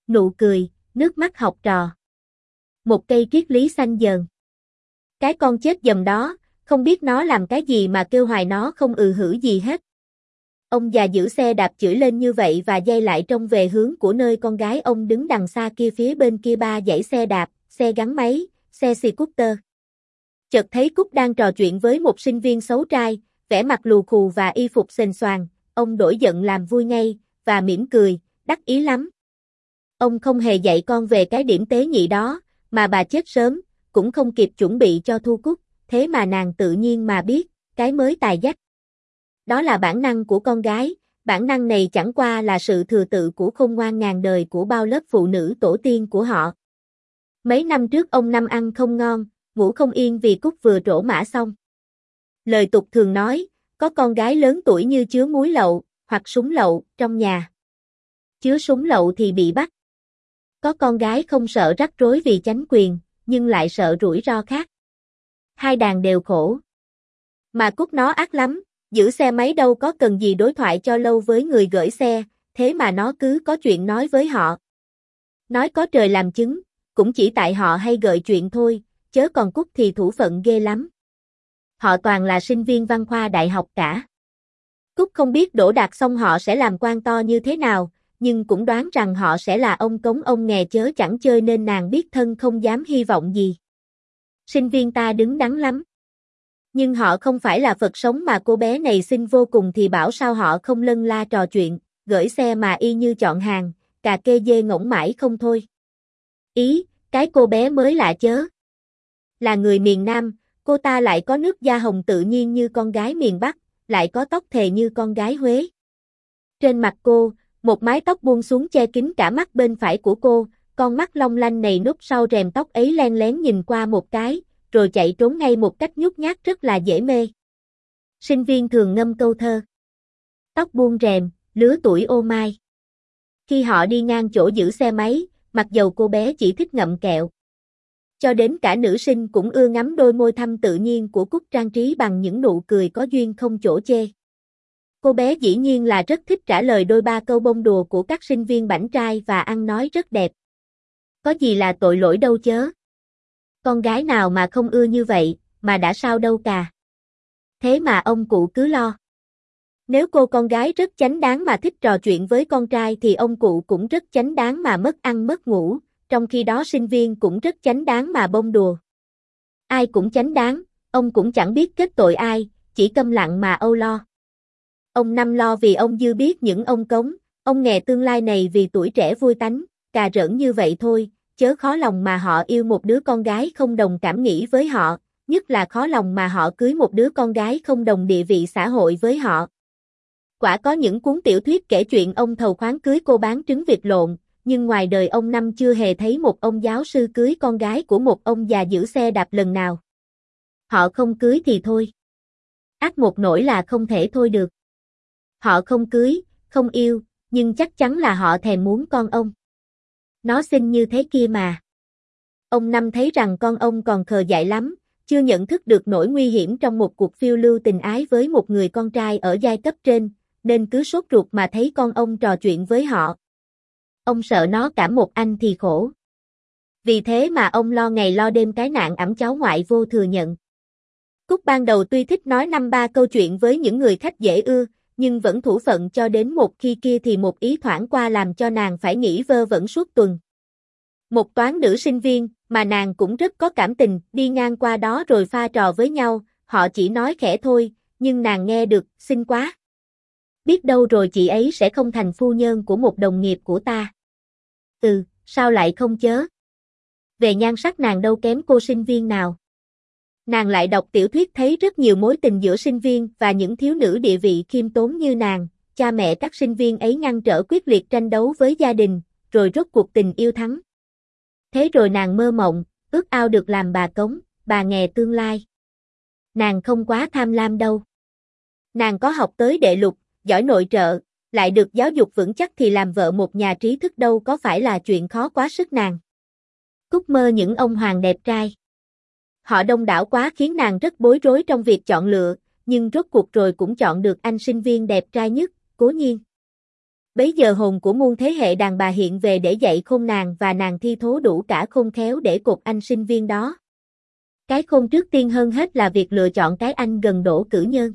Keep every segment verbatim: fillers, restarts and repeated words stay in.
nụ cười, nước mắt học trò. Một cây triết lý xanh dờn. Cái con chết dầm đó, không biết nó làm cái gì mà kêu hoài nó không ừ hử gì hết. Ông già giữ xe đạp chửi lên như vậy và giây lại trông về hướng của nơi con gái ông đứng đằng xa kia, phía bên kia ba dãy xe đạp, xe gắn máy, xe scooter. Chợt thấy Cúc đang trò chuyện với một sinh viên xấu trai, vẻ mặt lù khù và y phục xềnh xoàng, ông đổi giận làm vui ngay, và mỉm cười, đắc ý lắm. Ông không hề dạy con về cái điểm tế nhị đó, mà bà chết sớm, cũng không kịp chuẩn bị cho Thu Cúc, thế mà nàng tự nhiên mà biết, cái mới tài dắt. Đó là bản năng của con gái, bản năng này chẳng qua là sự thừa tự của khôn ngoan ngàn đời của bao lớp phụ nữ tổ tiên của họ. Mấy năm trước ông Năm ăn không ngon, ngủ không yên vì Cúc vừa trổ mã xong. Lời tục thường nói, có con gái lớn tuổi như chứa muối lậu, hoặc súng lậu, trong nhà. Chứa súng lậu thì bị bắt. Có con gái không sợ rắc rối vì chánh quyền, nhưng lại sợ rủi ro khác. Hai đàn đều khổ. Mà Cúc nó ác lắm, giữ xe máy đâu có cần gì đối thoại cho lâu với người gửi xe, thế mà nó cứ có chuyện nói với họ. Nói có trời làm chứng, cũng chỉ tại họ hay gợi chuyện thôi, chớ còn Cúc thì thủ phận ghê lắm. Họ toàn là sinh viên văn khoa đại học cả. Cúc không biết đỗ đạt xong họ sẽ làm quan to như thế nào, nhưng cũng đoán rằng họ sẽ là ông cống ông nghè chớ chẳng chơi, nên nàng biết thân không dám hy vọng gì. Sinh viên ta đứng đắn lắm. Nhưng họ không phải là Phật sống mà cô bé này xinh vô cùng thì bảo sao họ không lân la trò chuyện, gửi xe mà y như chọn hàng, cà kê dê ngỗng mãi không thôi. Ý, cái cô bé mới lạ chớ. Là người miền Nam, cô ta lại có nước da hồng tự nhiên như con gái miền Bắc, lại có tóc thề như con gái Huế. Trên mặt cô, một mái tóc buông xuống che kín cả mắt bên phải của cô, con mắt long lanh này núp sau rèm tóc ấy len lén nhìn qua một cái, rồi chạy trốn ngay một cách nhút nhát rất là dễ mê. Sinh viên thường ngâm câu thơ. Tóc buông rèm, lứa tuổi ô mai. Khi họ đi ngang chỗ giữ xe máy, mặc dầu cô bé chỉ thích ngậm kẹo. Cho đến cả nữ sinh cũng ưa ngắm đôi môi thâm tự nhiên của Cúc trang trí bằng những nụ cười có duyên không chỗ chê. Cô bé dĩ nhiên là rất thích trả lời đôi ba câu bông đùa của các sinh viên bảnh trai và ăn nói rất đẹp. Có gì là tội lỗi đâu chớ. Con gái nào mà không ưa như vậy, mà đã sao đâu cả. Thế mà ông cụ cứ lo. Nếu cô con gái rất chánh đáng mà thích trò chuyện với con trai thì ông cụ cũng rất chánh đáng mà mất ăn mất ngủ, trong khi đó sinh viên cũng rất chánh đáng mà bông đùa. Ai cũng chánh đáng, ông cũng chẳng biết kết tội ai, chỉ câm lặng mà âu lo. Ông Năm lo vì ông Dư biết những ông cống, ông nghè tương lai này vì tuổi trẻ vui tánh, cà rỡn như vậy thôi, chớ khó lòng mà họ yêu một đứa con gái không đồng cảm nghĩ với họ, nhất là khó lòng mà họ cưới một đứa con gái không đồng địa vị xã hội với họ. Quả có những cuốn tiểu thuyết kể chuyện ông thầu khoáng cưới cô bán trứng vịt lộn, nhưng ngoài đời ông Năm chưa hề thấy một ông giáo sư cưới con gái của một ông già giữ xe đạp lần nào. Họ không cưới thì thôi. Ác một nỗi là không thể thôi được. Họ không cưới, không yêu, nhưng chắc chắn là họ thèm muốn con ông. Nó xinh như thế kia mà. Ông Năm thấy rằng con ông còn khờ dại lắm, chưa nhận thức được nỗi nguy hiểm trong một cuộc phiêu lưu tình ái với một người con trai ở giai cấp trên, nên cứ sốt ruột mà thấy con ông trò chuyện với họ. Ông sợ nó cảm một anh thì khổ. Vì thế mà ông lo ngày lo đêm cái nạn ẵm cháu ngoại vô thừa nhận. Cúc ban đầu tuy thích nói năm ba câu chuyện với những người khách dễ ưa, nhưng vẫn thủ phận cho đến một khi kia thì một ý thoảng qua làm cho nàng phải nghĩ vơ vẩn suốt tuần. Một toán nữ sinh viên, mà nàng cũng rất có cảm tình, đi ngang qua đó rồi pha trò với nhau, họ chỉ nói khẽ thôi, nhưng nàng nghe được, xinh quá. Biết đâu rồi chị ấy sẽ không thành phu nhân của một đồng nghiệp của ta. Ừ, sao lại không chớ? Về nhan sắc nàng đâu kém cô sinh viên nào. Nàng lại đọc tiểu thuyết thấy rất nhiều mối tình giữa sinh viên và những thiếu nữ địa vị khiêm tốn như nàng, cha mẹ các sinh viên ấy ngăn trở quyết liệt tranh đấu với gia đình, rồi rốt cuộc tình yêu thắng. Thế rồi nàng mơ mộng, ước ao được làm bà cống, bà nghè tương lai. Nàng không quá tham lam đâu. Nàng có học tới đệ lục, giỏi nội trợ, lại được giáo dục vững chắc thì làm vợ một nhà trí thức đâu có phải là chuyện khó quá sức nàng. Cúc mơ những ông hoàng đẹp trai. Họ đông đảo quá khiến nàng rất bối rối trong việc chọn lựa, nhưng rốt cuộc rồi cũng chọn được anh sinh viên đẹp trai nhất, Cố Nhiên. Bấy giờ hồn của muôn thế hệ đàn bà hiện về để dạy khôn nàng và nàng thi thố đủ cả khôn khéo để cột anh sinh viên đó. Cái khôn trước tiên hơn hết là việc lựa chọn cái anh gần đổ cử nhân.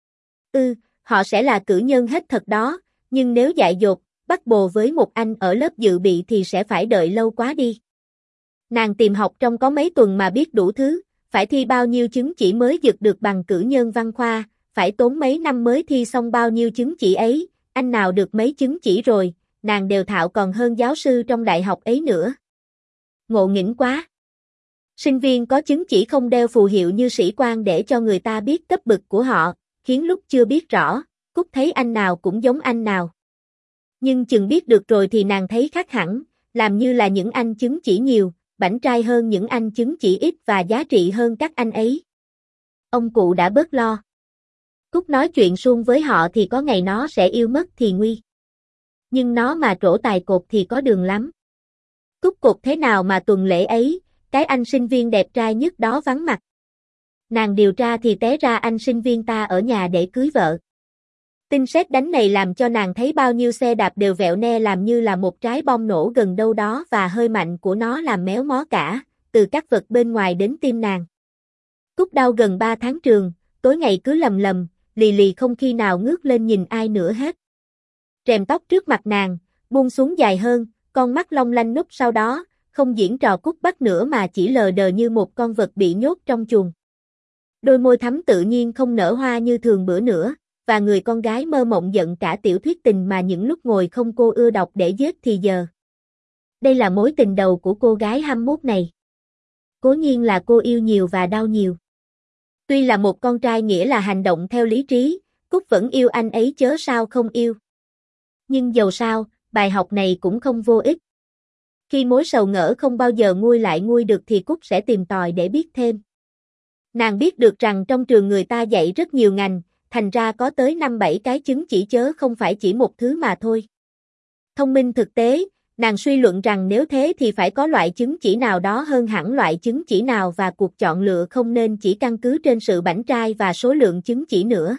Ừ, họ sẽ là cử nhân hết thật đó, nhưng nếu dại dột, bắt bồ với một anh ở lớp dự bị thì sẽ phải đợi lâu quá đi. Nàng tìm học trong có mấy tuần mà biết đủ thứ, phải thi bao nhiêu chứng chỉ mới giật được bằng cử nhân văn khoa, phải tốn mấy năm mới thi xong bao nhiêu chứng chỉ ấy, anh nào được mấy chứng chỉ rồi, nàng đều thạo còn hơn giáo sư trong đại học ấy nữa. Ngộ nghĩnh quá. Sinh viên có chứng chỉ không đeo phù hiệu như sĩ quan để cho người ta biết cấp bậc của họ, khiến lúc chưa biết rõ, Cúc thấy anh nào cũng giống anh nào. Nhưng chừng biết được rồi thì nàng thấy khác hẳn, làm như là những anh chứng chỉ nhiều, bảnh trai hơn những anh chứng chỉ ít và giá trị hơn các anh ấy. Ông cụ đã bớt lo. Cúc nói chuyện suông với họ thì có ngày nó sẽ yêu mất thì nguy. Nhưng nó mà trổ tài cột thì có đường lắm. Cúc cột thế nào mà tuần lễ ấy, cái anh sinh viên đẹp trai nhất đó vắng mặt. Nàng điều tra thì té ra anh sinh viên ta ở nhà để cưới vợ. Tin sét đánh này làm cho nàng thấy bao nhiêu xe đạp đều vẹo ne làm như là một trái bom nổ gần đâu đó và hơi mạnh của nó làm méo mó cả, từ các vật bên ngoài đến tim nàng. Cúc đau gần ba tháng trường, tối ngày cứ lầm lầm, lì lì không khi nào ngước lên nhìn ai nữa hết. Rèm tóc trước mặt nàng, buông xuống dài hơn, con mắt long lanh núp sau đó, không diễn trò Cúc bắt nữa mà chỉ lờ đờ như một con vật bị nhốt trong chuồng. Đôi môi thắm tự nhiên không nở hoa như thường bữa nữa, và người con gái mơ mộng giận cả tiểu thuyết tình mà những lúc ngồi không cô ưa đọc để giết thì giờ. Đây là mối tình đầu của cô gái hai mươi mốt này. Cố nhiên là cô yêu nhiều và đau nhiều. Tuy là một con trai nghĩa là hành động theo lý trí, Cúc vẫn yêu anh ấy chớ sao không yêu. Nhưng dầu sao, bài học này cũng không vô ích. Khi mối sầu ngỡ không bao giờ nguôi lại nguôi được thì Cúc sẽ tìm tòi để biết thêm. Nàng biết được rằng trong trường người ta dạy rất nhiều ngành, thành ra có tới năm bảy cái chứng chỉ chớ không phải chỉ một thứ mà thôi. Thông minh thực tế, nàng suy luận rằng nếu thế thì phải có loại chứng chỉ nào đó hơn hẳn loại chứng chỉ nào và cuộc chọn lựa không nên chỉ căn cứ trên sự bảnh trai và số lượng chứng chỉ nữa.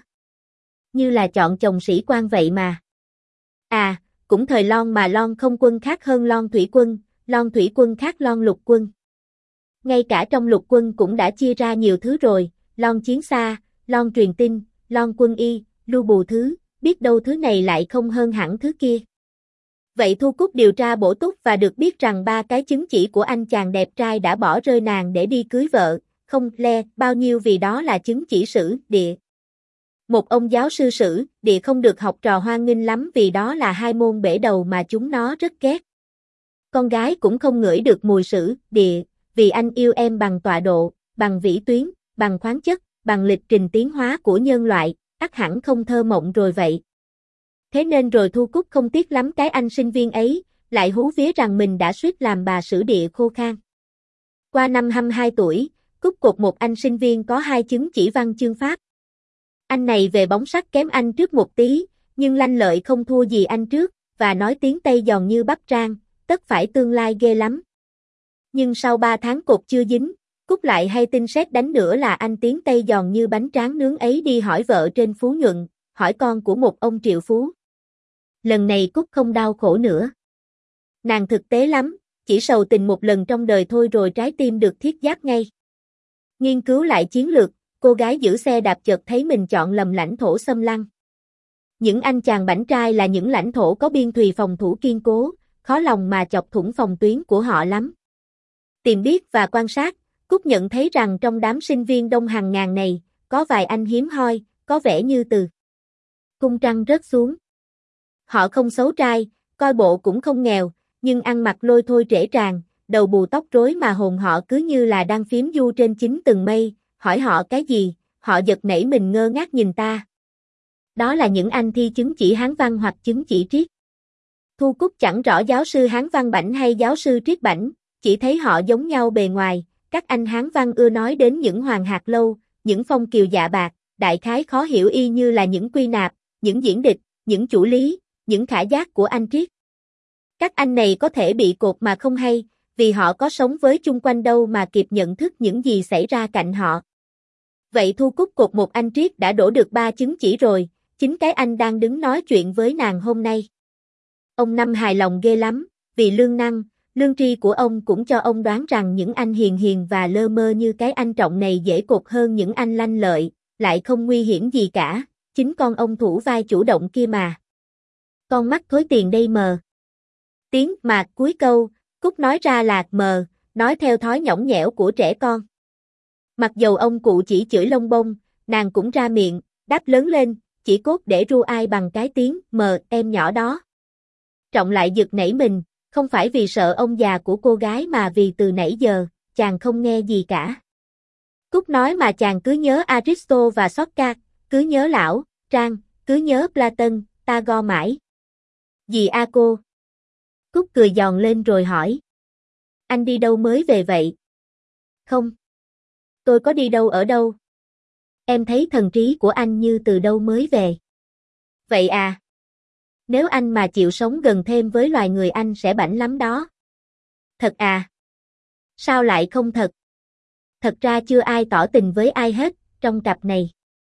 Như là chọn chồng sĩ quan vậy mà. À, cũng thời Lon mà Lon không quân khác hơn Lon thủy quân, Lon thủy quân khác Lon lục quân. Ngay cả trong lục quân cũng đã chia ra nhiều thứ rồi, Lon chiến xa, Lon truyền tin, Lon quân y, lưu bù thứ, biết đâu thứ này lại không hơn hẳn thứ kia. Vậy Thu Cúc điều tra bổ túc và được biết rằng ba cái chứng chỉ của anh chàng đẹp trai đã bỏ rơi nàng để đi cưới vợ, không le bao nhiêu vì đó là chứng chỉ sử, địa. Một ông giáo sư sử, địa không được học trò hoan nghênh lắm vì đó là hai môn bể đầu mà chúng nó rất ghét. Con gái cũng không ngửi được mùi sử, địa, vì anh yêu em bằng tọa độ, bằng vĩ tuyến, bằng khoáng chất, bằng lịch trình tiến hóa của nhân loại, ắt hẳn không thơ mộng rồi vậy. Thế nên rồi Thu Cúc không tiếc lắm cái anh sinh viên ấy, lại hú vía rằng mình đã suýt làm bà sử địa khô khan. Qua năm hai mươi hai tuổi, Cúc cột một anh sinh viên có hai chứng chỉ văn chương Pháp. Anh này về bóng sắc kém anh trước một tí, nhưng lanh lợi không thua gì anh trước, và nói tiếng Tây giòn như bắp rang, tất phải tương lai ghê lắm. Nhưng sau ba tháng cột chưa dính, Cúc lại hay tin sét đánh nữa là anh tiếng Tây giòn như bánh tráng nướng ấy đi hỏi vợ trên Phú Nhuận, hỏi con của một ông triệu phú. Lần này Cúc không đau khổ nữa. Nàng thực tế lắm, chỉ sầu tình một lần trong đời thôi rồi trái tim được thiết giáp ngay. Nghiên cứu lại chiến lược, cô gái giữ xe đạp chợt thấy mình chọn lầm lãnh thổ xâm lăng. Những anh chàng bảnh trai là những lãnh thổ có biên thùy phòng thủ kiên cố, khó lòng mà chọc thủng phòng tuyến của họ lắm. Tìm biết và quan sát, Cúc nhận thấy rằng trong đám sinh viên đông hàng ngàn này, có vài anh hiếm hoi, có vẻ như từ cung trăng rớt xuống. Họ không xấu trai, coi bộ cũng không nghèo, nhưng ăn mặc lôi thôi trễ tràn, đầu bù tóc rối mà hồn họ cứ như là đang phiếm du trên chín tầng mây, hỏi họ cái gì, họ giật nảy mình ngơ ngác nhìn ta. Đó là những anh thi chứng chỉ Hán văn hoặc chứng chỉ triết. Thu Cúc chẳng rõ giáo sư Hán văn bảnh hay giáo sư triết bảnh, chỉ thấy họ giống nhau bề ngoài, các anh Hán văn ưa nói đến những hoàng hạt lâu, những phong kiều dạ bạc, đại khái khó hiểu y như là những quy nạp, những diễn địch, những chủ lý, những khả giác của anh triết. Các anh này có thể bị cột mà không hay, vì họ có sống với chung quanh đâu mà kịp nhận thức những gì xảy ra cạnh họ. Vậy Thu Cúc cột một anh triết đã đổ được ba chứng chỉ rồi, chính cái anh đang đứng nói chuyện với nàng hôm nay. Ông Năm hài lòng ghê lắm, vì lương năng, lương tri của ông cũng cho ông đoán rằng những anh hiền hiền và lơ mơ như cái anh Trọng này dễ cột hơn những anh lanh lợi, lại không nguy hiểm gì cả, chính con ông thủ vai chủ động kia mà. Con mắt thối tiền đây mờ. Tiếng mạc cuối câu, Cúc nói ra là mờ, nói theo thói nhõng nhẽo của trẻ con. Mặc dầu ông cụ chỉ chửi lông bông, nàng cũng ra miệng, đáp lớn lên, chỉ cốt để ru ai bằng cái tiếng mờ em nhỏ đó. Trọng lại giật nảy mình, không phải vì sợ ông già của cô gái mà vì từ nãy giờ, chàng không nghe gì cả. Cúc nói mà chàng cứ nhớ Aristo và Sócrates, cứ nhớ lão, Trang, cứ nhớ Platon, ta go mãi. Dì a cô. Cúc cười giòn lên rồi hỏi. Anh đi đâu mới về vậy? Không. Tôi có đi đâu ở đâu. Em thấy thần trí của anh như từ đâu mới về. Vậy à? Nếu anh mà chịu sống gần thêm với loài người anh sẽ bảnh lắm đó. Thật à? Sao lại không thật? Thật ra chưa ai tỏ tình với ai hết, trong cặp này.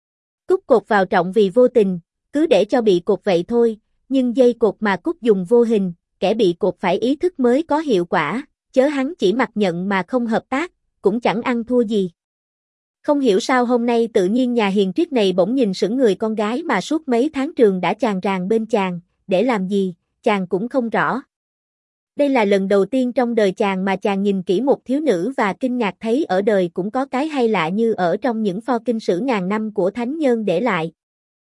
Cúc cột vào Trọng vì vô tình, cứ để cho bị cột vậy thôi, nhưng dây cột mà Cúc dùng vô hình, kẻ bị cột phải ý thức mới có hiệu quả, chớ hắn chỉ mặc nhận mà không hợp tác, cũng chẳng ăn thua gì. Không hiểu sao hôm nay tự nhiên nhà hiền triết này bỗng nhìn sững người con gái mà suốt mấy tháng trường đã chàng ràng bên chàng, để làm gì, chàng cũng không rõ. Đây là lần đầu tiên trong đời chàng mà chàng nhìn kỹ một thiếu nữ và kinh ngạc thấy ở đời cũng có cái hay lạ như ở trong những pho kinh sử ngàn năm của thánh nhân để lại.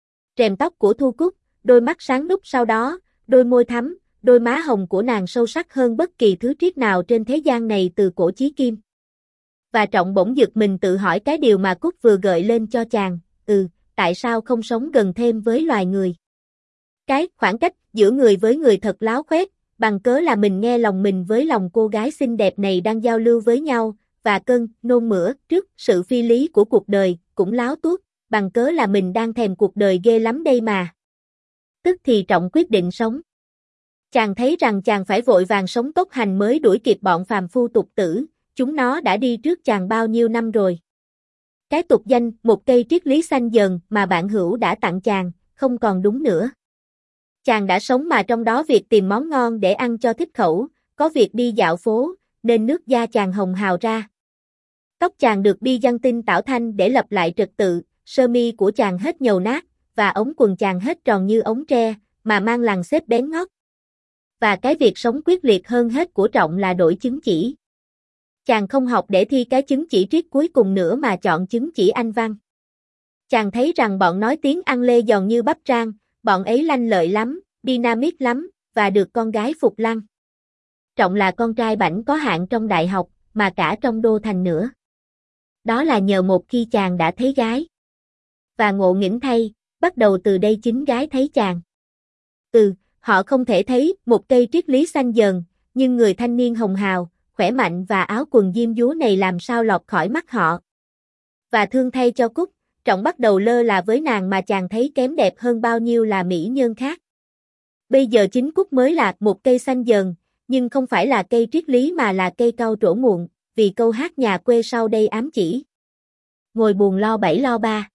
Rèm tóc của Thu Cúc, đôi mắt sáng núc sau đó, đôi môi thắm, đôi má hồng của nàng sâu sắc hơn bất kỳ thứ triết nào trên thế gian này từ cổ chí kim. Và Trọng bỗng giật mình tự hỏi cái điều mà Cúc vừa gợi lên cho chàng, ừ, tại sao không sống gần thêm với loài người? Cái khoảng cách giữa người với người thật láo khoét, bằng cớ là mình nghe lòng mình với lòng cô gái xinh đẹp này đang giao lưu với nhau, và cơn nôn mửa trước sự phi lý của cuộc đời, cũng láo tuốt, bằng cớ là mình đang thèm cuộc đời ghê lắm đây mà. Tức thì Trọng quyết định sống. Chàng thấy rằng chàng phải vội vàng sống tốc hành mới đuổi kịp bọn phàm phu tục tử, chúng nó đã đi trước chàng bao nhiêu năm rồi. Cái tục danh một cây triết lý xanh dờn mà bạn hữu đã tặng chàng, không còn đúng nữa. Chàng đã sống mà trong đó việc tìm món ngon để ăn cho thích khẩu, có việc đi dạo phố, nên nước da chàng hồng hào ra. Tóc chàng được bi giăng tinh tảo thanh để lập lại trật tự, sơ mi của chàng hết nhầu nát, và ống quần chàng hết tròn như ống tre, mà mang lằn xếp bén ngót. Và cái việc sống quyết liệt hơn hết của Trọng là đổi chứng chỉ. Chàng không học để thi cái chứng chỉ triết cuối cùng nữa mà chọn chứng chỉ Anh văn. Chàng thấy rằng bọn nói tiếng ăn lê giòn như bắp rang, bọn ấy lanh lợi lắm, dynamic lắm, và được con gái phục lăng. Trọng là con trai bảnh có hạng trong đại học, mà cả trong đô thành nữa. Đó là nhờ một khi chàng đã thấy gái. Và ngộ nghĩnh thay, bắt đầu từ đây chính gái thấy chàng. Ừ, họ không thể thấy một cây triết lý xanh dờn, nhưng người thanh niên hồng hào, khỏe mạnh và áo quần diêm dúa này làm sao lọt khỏi mắt họ. Và thương thay cho Cúc, Trọng bắt đầu lơ là với nàng mà chàng thấy kém đẹp hơn bao nhiêu là mỹ nhân khác. Bây giờ chính Cúc mới là một cây xanh dờn, nhưng không phải là cây triết lý mà là cây cau trổ muộn, vì câu hát nhà quê sau đây ám chỉ. Ngồi buồn lo bảy lo ba.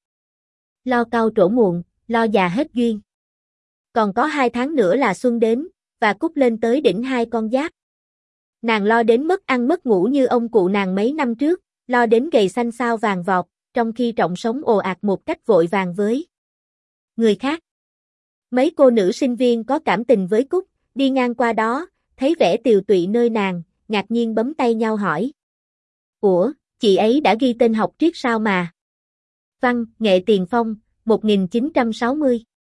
Lo cau trổ muộn, lo già hết duyên. Còn có hai tháng nữa là xuân đến, và Cúc lên tới đỉnh hai con giáp. Nàng lo đến mất ăn mất ngủ như ông cụ nàng mấy năm trước, lo đến gầy xanh xao vàng vọt, trong khi Trọng sống ồ ạt một cách vội vàng với người khác. Mấy cô nữ sinh viên có cảm tình với Cúc, đi ngang qua đó, thấy vẻ tiều tụy nơi nàng, ngạc nhiên bấm tay nhau hỏi. Ủa, chị ấy đã ghi tên học triết sao mà? Văn, Nghệ Tiền Phong, một nghìn chín trăm sáu mươi